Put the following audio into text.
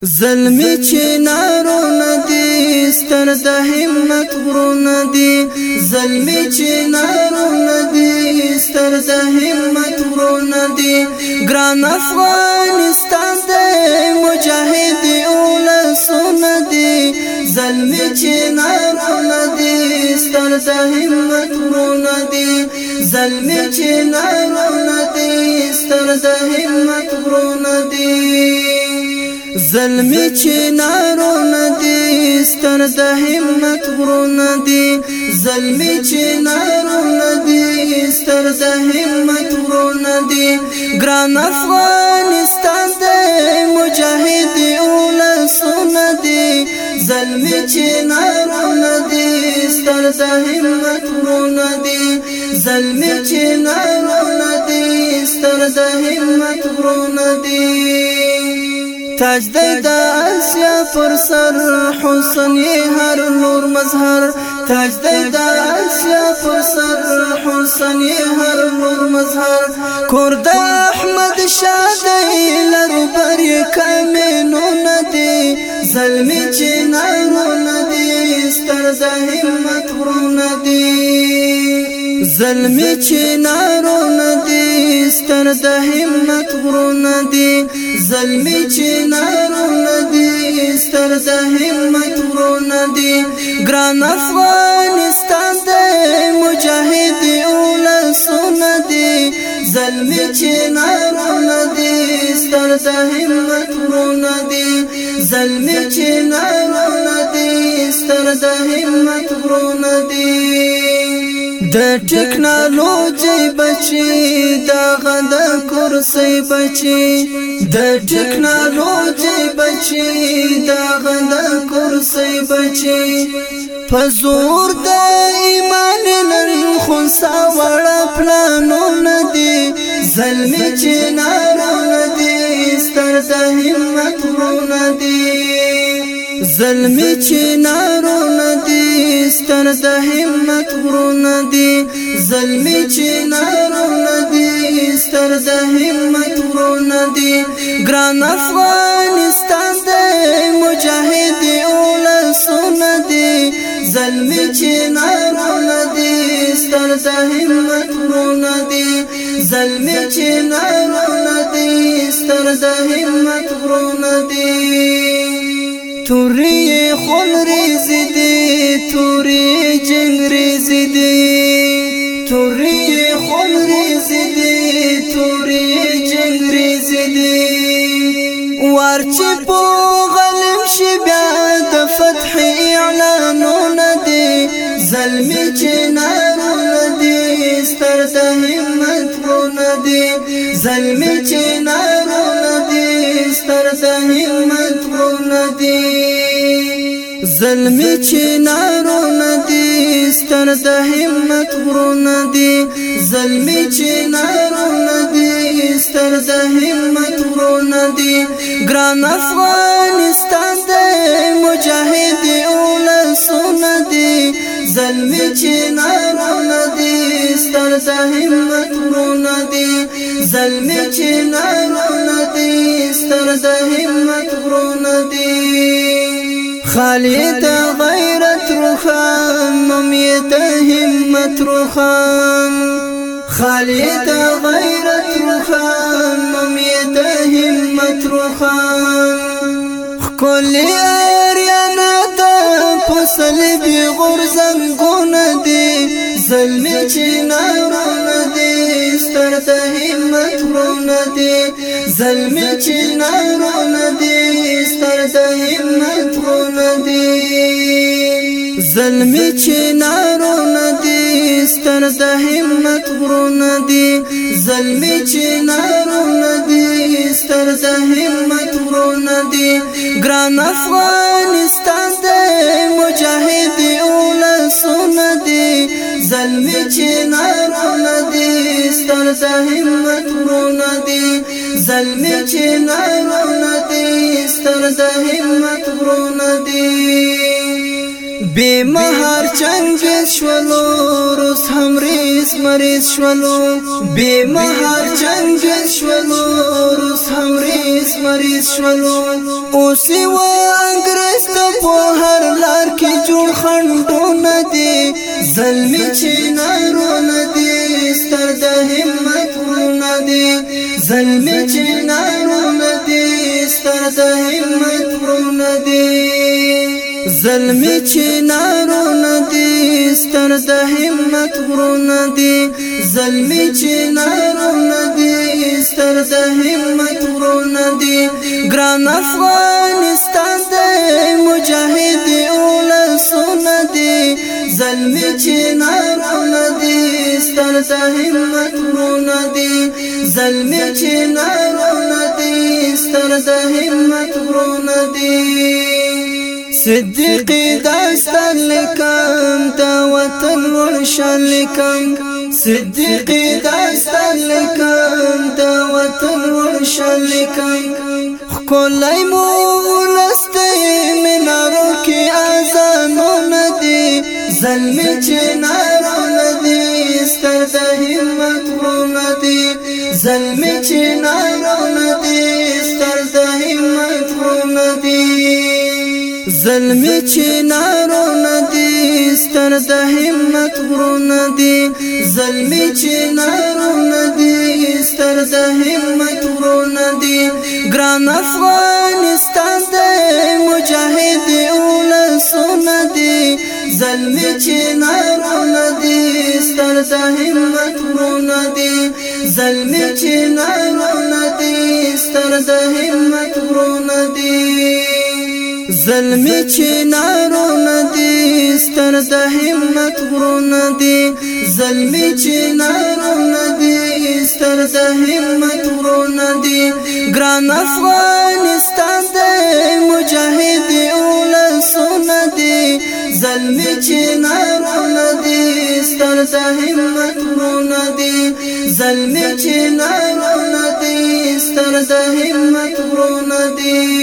زلمی چنارونه دی ستر د همت غرونه دی زلمی چنارونه دی ستر د همت غرونه دی ګران افغانستان د مجاهد اولسونه دی زلمی چنارونه دی ستر د همت غرونه دی زلمی چنارونه دی ستر د همت غرونه دی زلمی چنارونه دی ستر د همت غرونه دی زلمی چنارونه دی ستر د همت غرونه دی ګران افغانستان د مجاهد اولسونه دی زلمی چنارونه دی ستر د همت غرونه دی زلمی چنارونه دی ستر د همت غرونه دی تاج د آسیا پر سر حسن هر نور مظهر تاج د آسیا پر سر حسن هر نور مظهر کورد احمد شاه لرو بر کمنو ندی زلمی چنارونه دی ستر د همت غرونه دی زلمی چنارونه دی ستر د همت غرونه دی زلمی چنارونه دی ستر د همت غرونه دی ګران افغانستان د مجاهد اولسونه دی زلمی چنارونه دی ستر د همت غرونه دی زلمی چنارونه دی ستر د همت غرونه دی د ټیکنالوژي بچي دا غد کرسي بچي د ټیکنالوژي بچي دا غد کرسي بچي پزور د ایمان نن خنسا وړ پلانونه دي زلمی چنارونه دي ستر د همت غرونه دي زلمی چنارونه دی ستر د همت غرونه دی زلمی چنارونه دی ستر د همت غرونه دی ګران افغانستان د مجاهد اولسونه دی زلمی چنارونه دی ستر د همت غرونه دی زلمی چنارونه دی ستر د همت غرونه دی توری خون ریزی دی توری جنگ ریزی دی توری خون ریزی دی توری جنگ ریزی دی وارچی پو غلم شی بیا د فتح اعلانونه دی زلمی چنارونه دی ستر د همت غرونه دی زلمی چنارونه دی ستر د همت غرونه دی زلمی چنارونه دی ستر د همت غرونه دی زلمی چنارونه دی ستر د همت غرونه دی ګران افغانستان د مجاهد اولسونه دی زلمی چنارونه دی ستر د همت غرونه دی زلمی چنارونه دی ستر د همت غرونه دی خالد غیرت روخان امید همت روخان خالد غیرت روخان امید همت روخان کلی اریانا دا پسل بی غرزنگونه دی زلمی چنارونه دی ستر د همت غرونه دی زلمی چنارونه دی ستر د همت غرونه دی زلمی چنارونه دی ستر د همت غرونه دی زلمی چنارونه دی ستر د همت غرونه دی ګران افغانستان د مجاهد اولسونه دی زلمی چنارونه دی ستر د همت غرونه دی زلمی چنارونه دی ستر د همت غرونه دی بے مہار چنگیز شولو روز هم ریز مریز شولو بے مہار چنگیز شولو روز هم ریز مریز شولو اوسی و انگریز تا پو هر لار کی جوڑ خندو ندی ظلمی چنارو ندی ستر دا همت ورو ندی ظلمی چنارو ندی ستر دا همت ورو ندی ظلمی چنارو ندی ستر د همت ورونه دي ظلمی چنارو ندی ستر د همت ورونه دي ګران افغانستان د مجاهد اولسونه دي ظلمی چنارو ندی ستر د همت ورونه دي ظلمی چنارو ندی ستر د همت ورونه دي صدیقی داستان لکم دا وطن ورشان لکم صدیقی داستان لکم دا وطن ورشان لکم خکولی مولستی منارو کی آزانو ندی ظلمی چنارو ندی ستر دا همت ورو ندی ظلمی چنارو ندی ستر دا همت ورو ندی ظلمی چنارو ندی ستر د همت ورونه دي ظلمی چنارو ندی ستر د همت ورونه دي ګران افغانستان د مجاهد اولسونه دي ظلمی چنارو ندی ستر د همت ورونه دي ظلمی چنارو ندی ستر د همت ورونه دي ظلمی چنارو ندی ستر د همت ورونه دي ظلمی چنارو ندی ستر د همت ورونه دي ګران افغانستان د مجاهد اولسونه دي ظلمی چنارو ندی ستر د همت ورونه دي ظلمی چنارو ندی ستر د همت ورونه دي